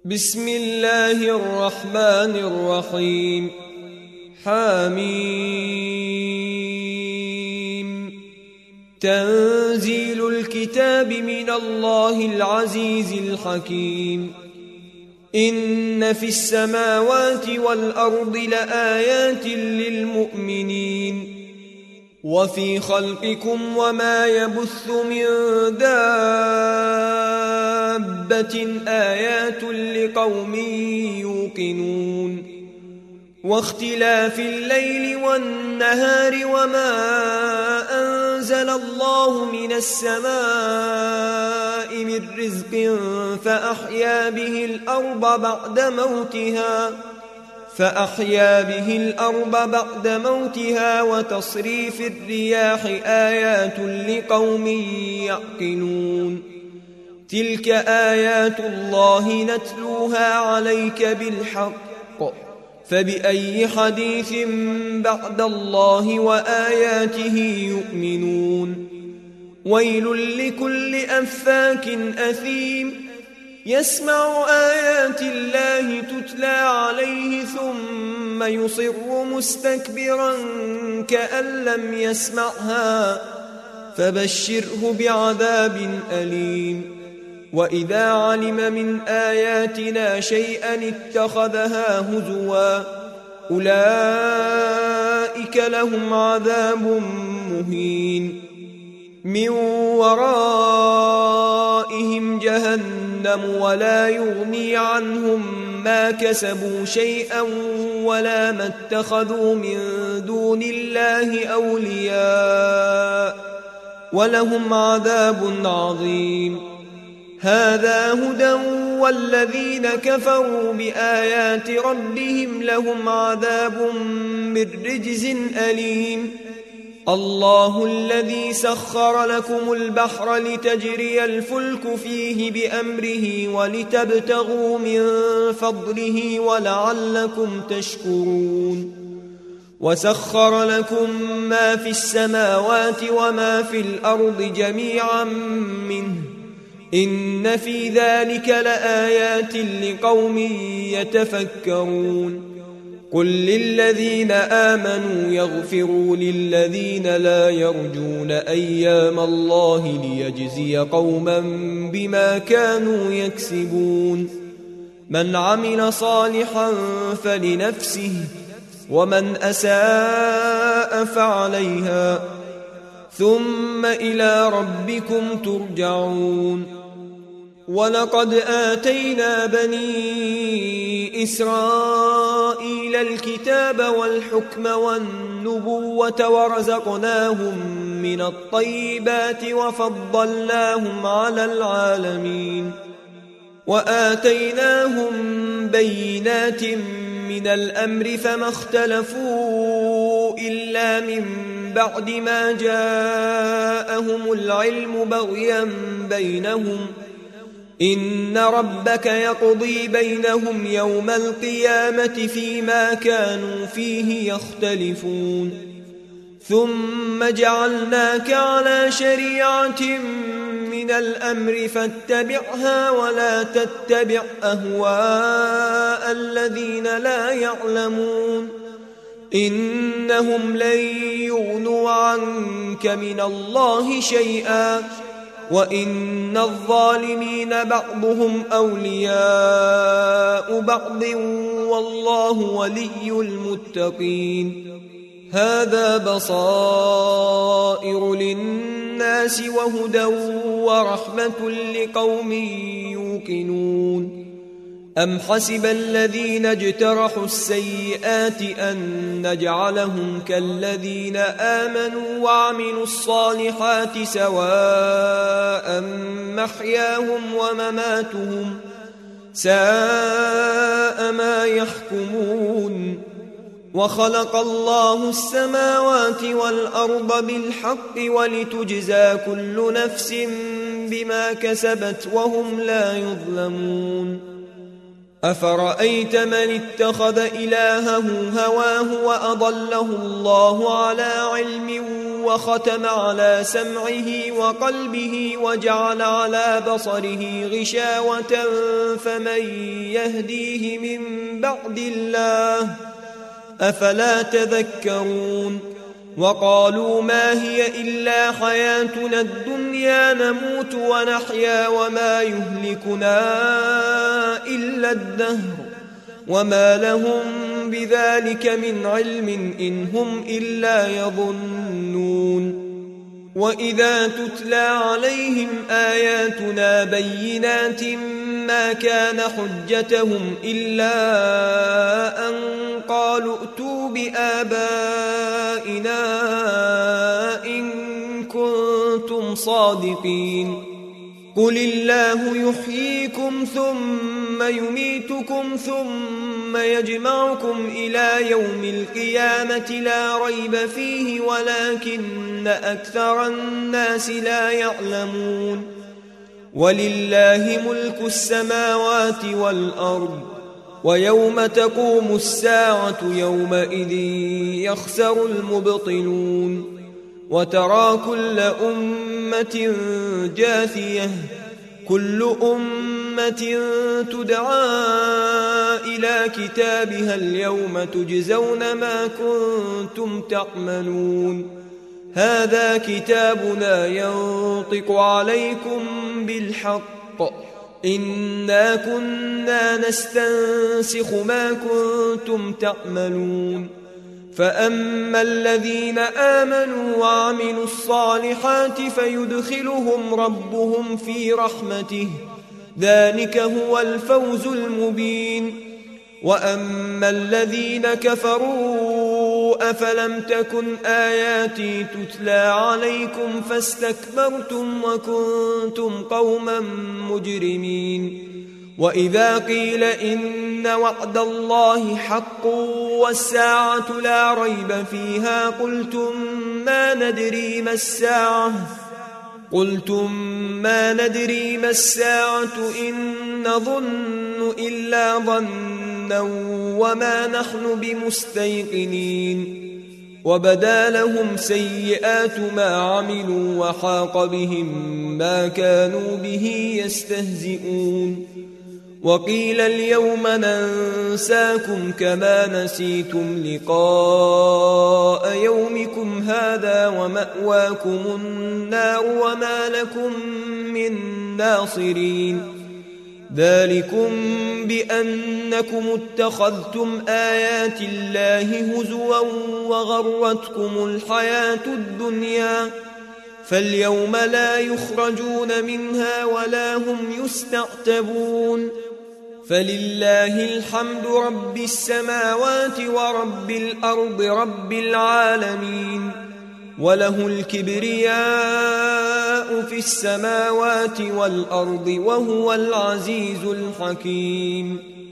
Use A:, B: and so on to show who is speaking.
A: بسم الله الرحمن الرحيم حميم تنزيل الكتاب من الله العزيز الحكيم إن في السماوات والأرض لآيات للمؤمنين وفي خلقكم وما يبث من دابة آيات لقوم يوقنون واختلاف الليل والنهار وما أنزل الله من السماء من رزق فأحيا به الأرض بعد موتها وتصريف الرياح آيات لقوم يعقلون تلك آيات الله نتلوها عليك بالحق فبأي حديث بعد الله وآياته يؤمنون ويل لكل أفاك أثيم يسمع آيات الله تتلى عليه ثم يصر مستكبرا كأن لم يسمعها فبشره بعذاب أليم وإذا علم من آياتنا شيئا اتخذها هزوا أولئك لهم عذاب مهين من ورائهم جهنم ولا يغني عنهم ما كسبوا شيئا ولا ما اتخذوا من دون الله أولياء ولهم عذاب عظيم هذا هدى والذين كفروا بآيات ربهم لهم عذاب من رجز أليم الله الذي سخر لكم البحر لتجري الفلك فيه بأمره ولتبتغوا من فضله ولعلكم تشكرون وسخر لكم ما في السماوات وما في الأرض جميعا منه إن في ذلك لآيات لقوم يتفكرون قل للذين آمنوا يغفروا للذين لا يرجون أيام الله ليجزي قوما بما كانوا يكسبون من عمل صالحا فلنفسه ومن أساء فعليها ثم إلى ربكم ترجعون ولقد آتينا بني إسرائيل الكتاب والحكم والنبوة ورزقناهم من الطيبات وفضلناهم على العالمين وآتيناهم بينات من الأمر فما اختلفوا إلا من بعد ما جاءهم العلم بغيا بينهم إن ربك يقضي بينهم يوم القيامة فيما كانوا فيه يختلفون ثم جعلناك على شريعة من الأمر فاتبعها ولا تتبع أهواء الذين لا يعلمون إنهم لن يغنوا عنك من الله شيئا وإن الظالمين بعضهم أولياء بعض والله ولي المتقين هذا بصائر للناس وهدى ورحمة لقوم يوقنون أم حسب الذين اجترحوا السيئات أن نجعلهم كالذين آمنوا وعملوا الصالحات سواء محياهم ومماتهم ساء ما يحكمون وخلق الله السماوات والأرض بالحق ولتجزى كل نفس بما كسبت وهم لا يظلمون أفرأيت من اتخذ إلهه هواه وأضله الله على علم وختم على سمعه وقلبه وجعل على بصره غشاوة فمن يهديه من بعد الله أفلا تذكرون وقالوا ما هي إلا حياتنا الدنيا نموت ونحيا وما يهلكنا إلا الدهر وما لهم بذلك من علم إن هم إلا يظنون وإذا تتلى عليهم آياتنا بينات ما كان حجتهم إلا أن قالوا ائتوا بآبائنا إن كنتم صادقين قل الله يحييكم ثم يميتكم ثم يجمعكم إلى يوم القيامة لا ريب فيه ولكن أكثر الناس لا يعلمون ولله ملك السماوات والأرض ويوم تقوم الساعة يومئذ يخسر المبطلون وترى كل أمة جاثية كل أمة تدعى إلى كتابها اليوم تجزون ما كنتم تعملون هذا كتابنا ينطق عليكم بالحق إنا كنا نستنسخ ما كنتم تعملون فأما الذين آمنوا وعملوا الصالحات فيدخلهم ربهم في رحمته ذلك هو الفوز المبين وأما الذين كفروا أفلم تكن آياتي تتلى عليكم فاستكبرتم وكنتم قوما مجرمين وإذا قيل إن وعد الله حق والساعة لا ريب فيها قلتم ما ندري ما الساعة إن نظن إلا ظنا وما نحن بمستيقنين وبدا لهم سيئات ما عملوا وحاق بهم ما كانوا به يستهزئون وقيل اليوم ننساكم كما نسيتم لقاء يومكم هذا ومأواكم النار وما لكم من ناصرين ذلكم بأنكم اتخذتم آيات الله هزوا وغرتكم الحياة الدنيا فاليوم لا يخرجون منها ولا هم يستعتبون فلله الحمد رب السماوات ورب الأرض رب العالمين وله الكبرياء في السماوات والأرض وهو العزيز الحكيم